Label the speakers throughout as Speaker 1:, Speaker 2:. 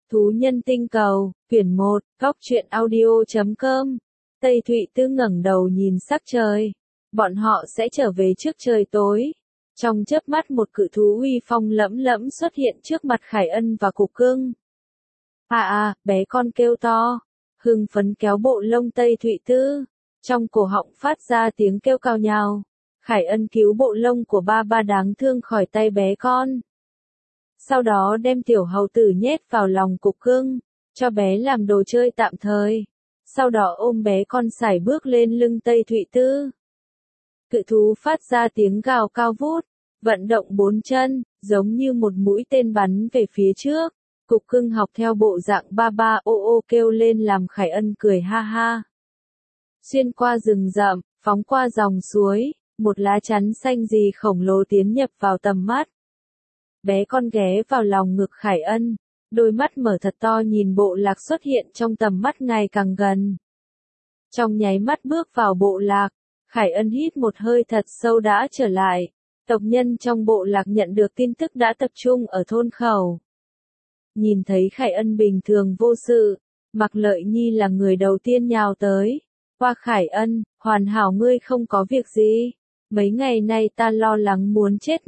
Speaker 1: Thú nhân tinh cầu, quyển 1, góc truyện audio.com. Tây Thụy Tư ngẩng đầu nhìn sắc trời. Bọn họ sẽ trở về trước trời tối. Trong chớp mắt một cự thú uy phong lẫm lẫm xuất hiện trước mặt Khải Ân và Cục Cưng. Bé con kêu to, hưng phấn kéo bộ lông Tây Thụy Tư. Trong cổ họng phát ra tiếng kêu cao nhào. Khải Ân cứu bộ lông của ba đáng thương khỏi tay bé con. Sau đó đem tiểu hầu tử nhét vào lòng Cục Cưng, cho bé làm đồ chơi tạm thời. Sau đó ôm bé con sải bước lên lưng Tây Thụy Tư. Cự thú phát ra tiếng gào cao vút, vận động bốn chân, giống như một mũi tên bắn về phía trước. Cục Cưng học theo bộ dạng ba ô kêu lên làm Khải Ân cười ha ha. Xuyên qua rừng rậm, phóng qua dòng suối, một lá chắn xanh gì khổng lồ tiến nhập vào tầm mắt. Bé con ghé vào lòng ngực Khải Ân, đôi mắt mở thật to nhìn bộ lạc xuất hiện trong tầm mắt ngày càng gần. Trong nháy mắt bước vào bộ lạc, Khải Ân hít một hơi thật sâu đã trở lại. Tộc nhân trong bộ lạc nhận được tin tức đã tập trung ở thôn khẩu. Nhìn thấy Khải Ân bình thường vô sự, Mạc Lợi Nhi là người đầu tiên nhào tới. Qua Khải Ân, hoàn hảo ngươi không có việc gì. Mấy ngày nay ta lo lắng muốn chết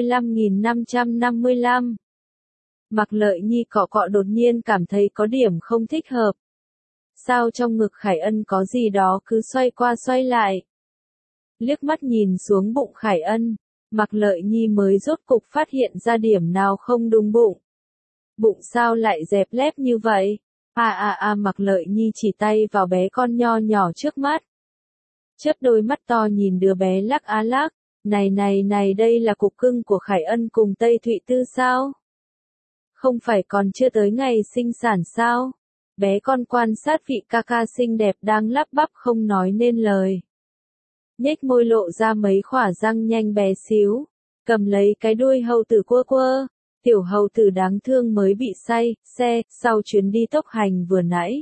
Speaker 1: 55.555. Mạc Lợi Nhi cọ cọ đột nhiên cảm thấy có điểm không thích hợp. Sao trong ngực Khải Ân có gì đó cứ xoay qua xoay lại. Liếc mắt nhìn xuống bụng Khải Ân, Mạc Lợi Nhi mới rốt cục phát hiện ra điểm nào không đúng bụng. Bụng sao lại dẹp lép như vậy? Mạc Lợi Nhi chỉ tay vào bé con nho nhỏ trước mắt. Chớp đôi mắt to nhìn đứa bé lắc lắc, này đây là Cục Cưng của Khải Ân cùng Tây Thụy Tư sao? Không phải còn chưa tới ngày sinh sản sao? Bé con quan sát vị ca ca xinh đẹp đang lắp bắp không nói nên lời. Nhếch môi lộ ra mấy khỏa răng nhanh bé xíu, cầm lấy cái đuôi hầu tử quơ. Tiểu hầu tử đáng thương mới bị say, xe, sau chuyến đi tốc hành vừa nãy.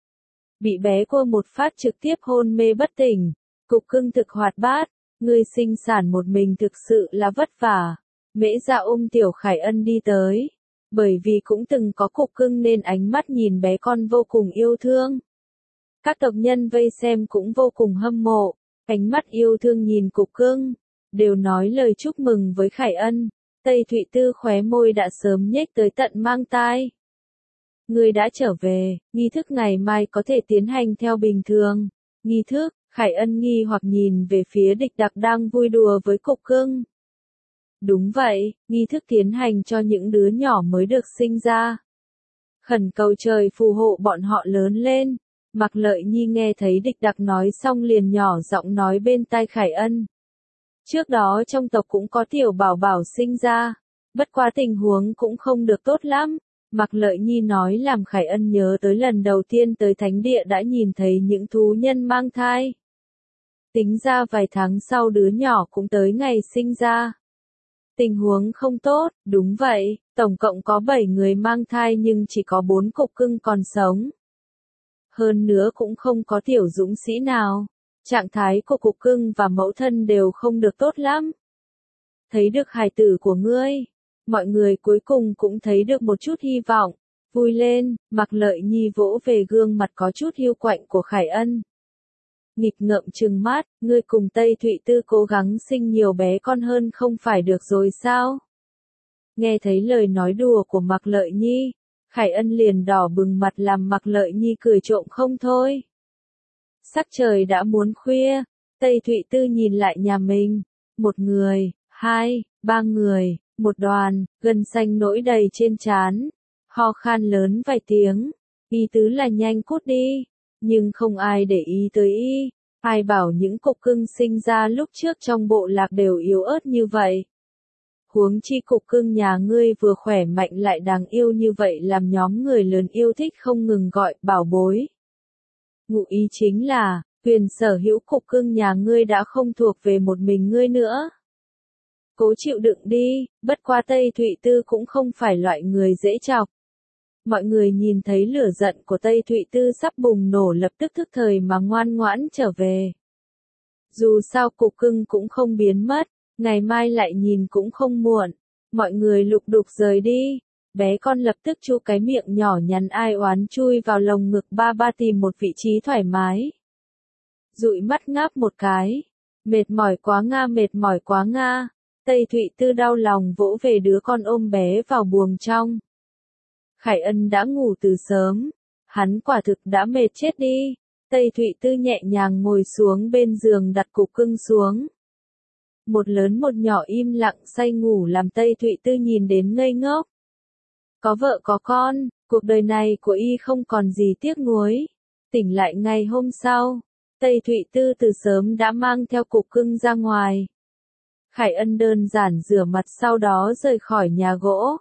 Speaker 1: Bị bé quơ một phát trực tiếp hôn mê bất tỉnh. Cục Cưng thực hoạt bát, ngươi sinh sản một mình thực sự là vất vả. Mễ Dạ ôm tiểu Khải Ân đi tới. Bởi vì cũng từng có Cục Cưng nên ánh mắt nhìn bé con vô cùng yêu thương. Các tộc nhân vây xem cũng vô cùng hâm mộ, ánh mắt yêu thương nhìn Cục Cưng, đều nói lời chúc mừng với Khải Ân. Tây Thụy Tư khóe môi đã sớm nhếch tới tận mang tai. Ngươi đã trở về, nghi thức ngày mai có thể tiến hành theo bình thường. Nghi thức, Khải Ân nghi hoặc nhìn về phía Địch Đặc đang vui đùa với Cục Cưng. Đúng vậy, nghi thức tiến hành cho những đứa nhỏ mới được sinh ra. Khẩn cầu trời phù hộ bọn họ lớn lên. Mạc Lợi Nhi nghe thấy Địch Đặc nói xong liền nhỏ giọng nói bên tai Khải Ân. Trước đó trong tộc cũng có tiểu bảo bảo sinh ra, bất quá tình huống cũng không được tốt lắm. Mạc Lợi Nhi nói làm Khải Ân nhớ tới lần đầu tiên tới thánh địa đã nhìn thấy những thú nhân mang thai. Tính ra vài tháng sau đứa nhỏ cũng tới ngày sinh ra. Tình huống không tốt, đúng vậy, tổng cộng có 7 người mang thai nhưng chỉ có 4 Cục Cưng còn sống. Hơn nữa cũng không có tiểu dũng sĩ nào. Trạng thái của Cục Cưng và mẫu thân đều không được tốt lắm. Thấy được hài tử của ngươi, mọi người cuối cùng cũng thấy được một chút hy vọng. Vui lên, Mạc Lợi Nhi vỗ về gương mặt có chút hiu quạnh của Khải Ân. Nghịch ngợm trừng mắt, ngươi cùng Tây Thụy Tư cố gắng sinh nhiều bé con hơn không phải được rồi sao? Nghe thấy lời nói đùa của Mạc Lợi Nhi, Khải Ân liền đỏ bừng mặt làm Mạc Lợi Nhi cười trộm không thôi. Sắc trời đã muốn khuya, Tây Thụy Tư nhìn lại nhà mình. 1 người, 2, 3 người, một đoàn, gân xanh nổi đầy trên trán. Ho khan lớn vài tiếng, ý tứ là nhanh cút đi. Nhưng không ai để ý tới y. Ai bảo những Cục Cưng sinh ra lúc trước trong bộ lạc đều yếu ớt như vậy. Huống chi Cục Cưng nhà ngươi vừa khỏe mạnh lại đáng yêu như vậy làm nhóm người lớn yêu thích không ngừng gọi bảo bối. Ngụ ý chính là, quyền sở hữu Cục Cưng nhà ngươi đã không thuộc về một mình ngươi nữa. Cố chịu đựng đi, bất quá Tây Thụy Tư cũng không phải loại người dễ chọc. Mọi người nhìn thấy lửa giận của Tây Thụy Tư sắp bùng nổ lập tức thức thời mà ngoan ngoãn trở về. Dù sao Cục Cưng cũng không biến mất, ngày mai lại nhìn cũng không muộn. Mọi người lục đục rời đi. bé con lập tức chu cái miệng nhỏ nhắn ai oán chui vào lồng ngực ba ba tìm một vị trí thoải mái. Dụi mắt ngáp một cái. Mệt mỏi quá nga, mệt mỏi quá nga. Tây Thụy Tư đau lòng vỗ về đứa con ôm bé vào buồng trong. Khải Ân đã ngủ từ sớm. Hắn quả thực đã mệt chết đi. Tây Thụy Tư nhẹ nhàng ngồi xuống bên giường đặt cục cưng xuống. Một lớn một nhỏ im lặng say ngủ làm Tây Thụy Tư nhìn đến ngây ngốc. Có vợ có con, cuộc đời này của y không còn gì tiếc nuối. Tỉnh lại ngày hôm sau, Tây Thụy Tư từ sớm đã mang theo cục cưng ra ngoài. Khải Ân đơn giản rửa mặt sau đó rời khỏi nhà gỗ.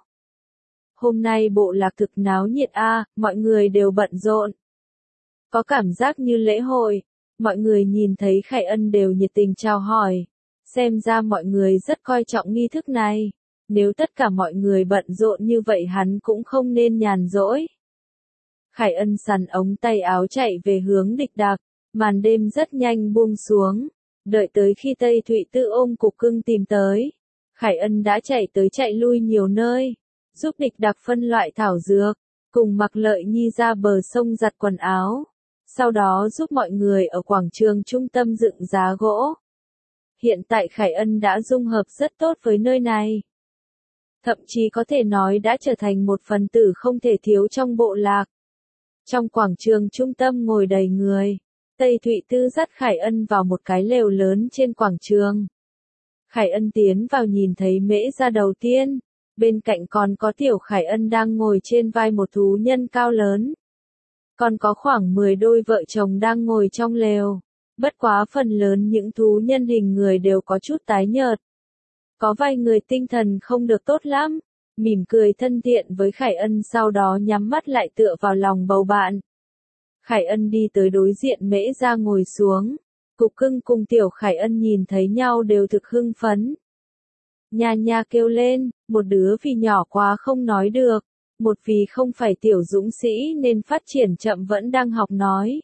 Speaker 1: Hôm nay bộ lạc thực náo nhiệt mọi người đều bận rộn. Có cảm giác như lễ hội, mọi người nhìn thấy Khải Ân đều nhiệt tình chào hỏi. Xem ra mọi người rất coi trọng nghi thức này. Nếu tất cả mọi người bận rộn như vậy hắn cũng không nên nhàn rỗi. Khải Ân sắn ống tay áo chạy về hướng Địch Đạc, màn đêm rất nhanh buông xuống. Đợi tới khi Tây Thụy Tư ôm cục cưng tìm tới, Khải Ân đã chạy tới chạy lui nhiều nơi, giúp Địch Đạc phân loại thảo dược, cùng Mặc Lợi Nhi ra bờ sông giặt quần áo. Sau đó giúp mọi người ở quảng trường trung tâm dựng giá gỗ. Hiện tại Khải Ân đã dung hợp rất tốt với nơi này. Thậm chí có thể nói đã trở thành một phần tử không thể thiếu trong bộ lạc. Trong quảng trường trung tâm ngồi đầy người. Tây Thụy Tư dắt Khải Ân vào một cái lều lớn trên quảng trường. Khải Ân tiến vào nhìn thấy Mễ Gia đầu tiên. Bên cạnh còn có Tiểu Khải Ân đang ngồi trên vai một thú nhân cao lớn. Còn có khoảng 10 đôi vợ chồng đang ngồi trong lều. Bất quá phần lớn những thú nhân hình người đều có chút tái nhợt. Có vài người tinh thần không được tốt lắm. Mỉm cười thân thiện với Khải Ân sau đó nhắm mắt lại tựa vào lòng bầu bạn. Khải Ân đi tới đối diện Mễ Gia ngồi xuống. Cục cưng cùng Tiểu Khải Ân nhìn thấy nhau đều thực hưng phấn. Nha nha kêu lên, một đứa vì nhỏ quá không nói được. Một vì không phải tiểu dũng sĩ nên phát triển chậm vẫn đang học nói.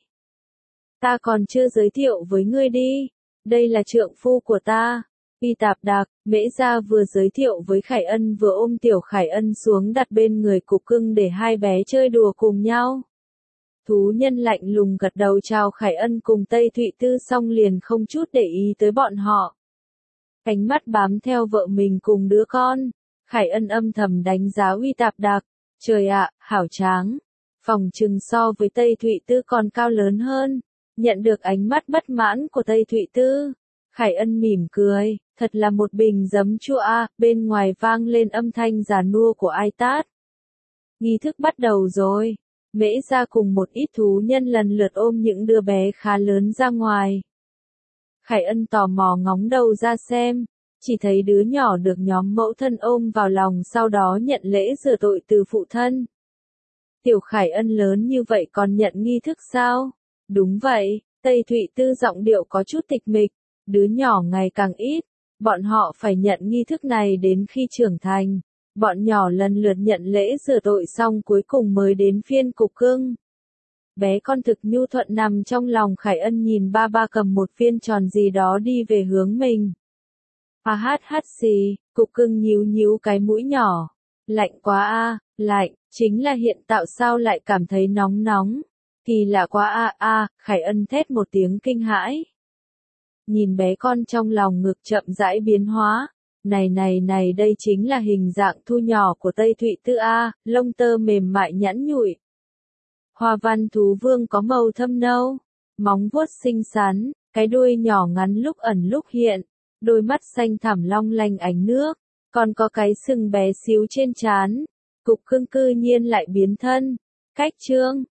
Speaker 1: Ta còn chưa giới thiệu với ngươi đi. Đây là trượng phu của ta. Y Tạp Đạc, Mễ Gia vừa giới thiệu với Khải Ân vừa ôm Tiểu Khải Ân xuống đặt bên người cục cưng để hai bé chơi đùa cùng nhau. Thú nhân lạnh lùng gật đầu chào Khải Ân cùng Tây Thụy Tư xong liền không chút để ý tới bọn họ. Ánh mắt bám theo vợ mình cùng đứa con. Khải Ân âm thầm đánh giá Uy Tạp Đạc. Trời ạ, hảo tráng. Phòng trừng so với Tây Thụy Tư còn cao lớn hơn. Nhận được ánh mắt bất mãn của Tây Thụy Tư. Khải Ân mỉm cười, thật là một bình giấm chua bên ngoài vang lên âm thanh già nua của ai tát. Nghi thức bắt đầu rồi. Mễ Gia cùng một ít thú nhân lần lượt ôm những đứa bé khá lớn ra ngoài. Khải Ân tò mò ngóng đầu ra xem, chỉ thấy đứa nhỏ được nhóm mẫu thân ôm vào lòng sau đó nhận lễ rửa tội từ phụ thân. Tiểu Khải Ân lớn như vậy còn nhận nghi thức sao? Đúng vậy, Tây Thụy Tư giọng điệu có chút tịch mịch, đứa nhỏ ngày càng ít, bọn họ phải nhận nghi thức này đến khi trưởng thành. Bọn nhỏ lần lượt nhận lễ rửa tội xong cuối cùng mới đến phiên cục cưng. Bé con thực nhu thuận nằm trong lòng Khải Ân nhìn ba ba cầm một viên tròn gì đó đi về hướng mình. Hát hát xì, cục cưng nhíu nhíu cái mũi nhỏ. Lạnh quá lạnh, chính là hiện tại sao lại cảm thấy nóng nóng. Kỳ lạ quá Khải Ân thét một tiếng kinh hãi. Nhìn bé con trong lòng ngực chậm rãi biến hóa. Này đây chính là hình dạng thu nhỏ của Tây Thụy Tư lông tơ mềm mại nhẵn nhụi. Hoa văn thú vương có màu thâm nâu, móng vuốt xinh xắn, cái đuôi nhỏ ngắn lúc ẩn lúc hiện, đôi mắt xanh thẳm long lanh ánh nước, còn có cái sừng bé xíu trên trán. Cục cưng cư nhiên lại biến thân. Cách chương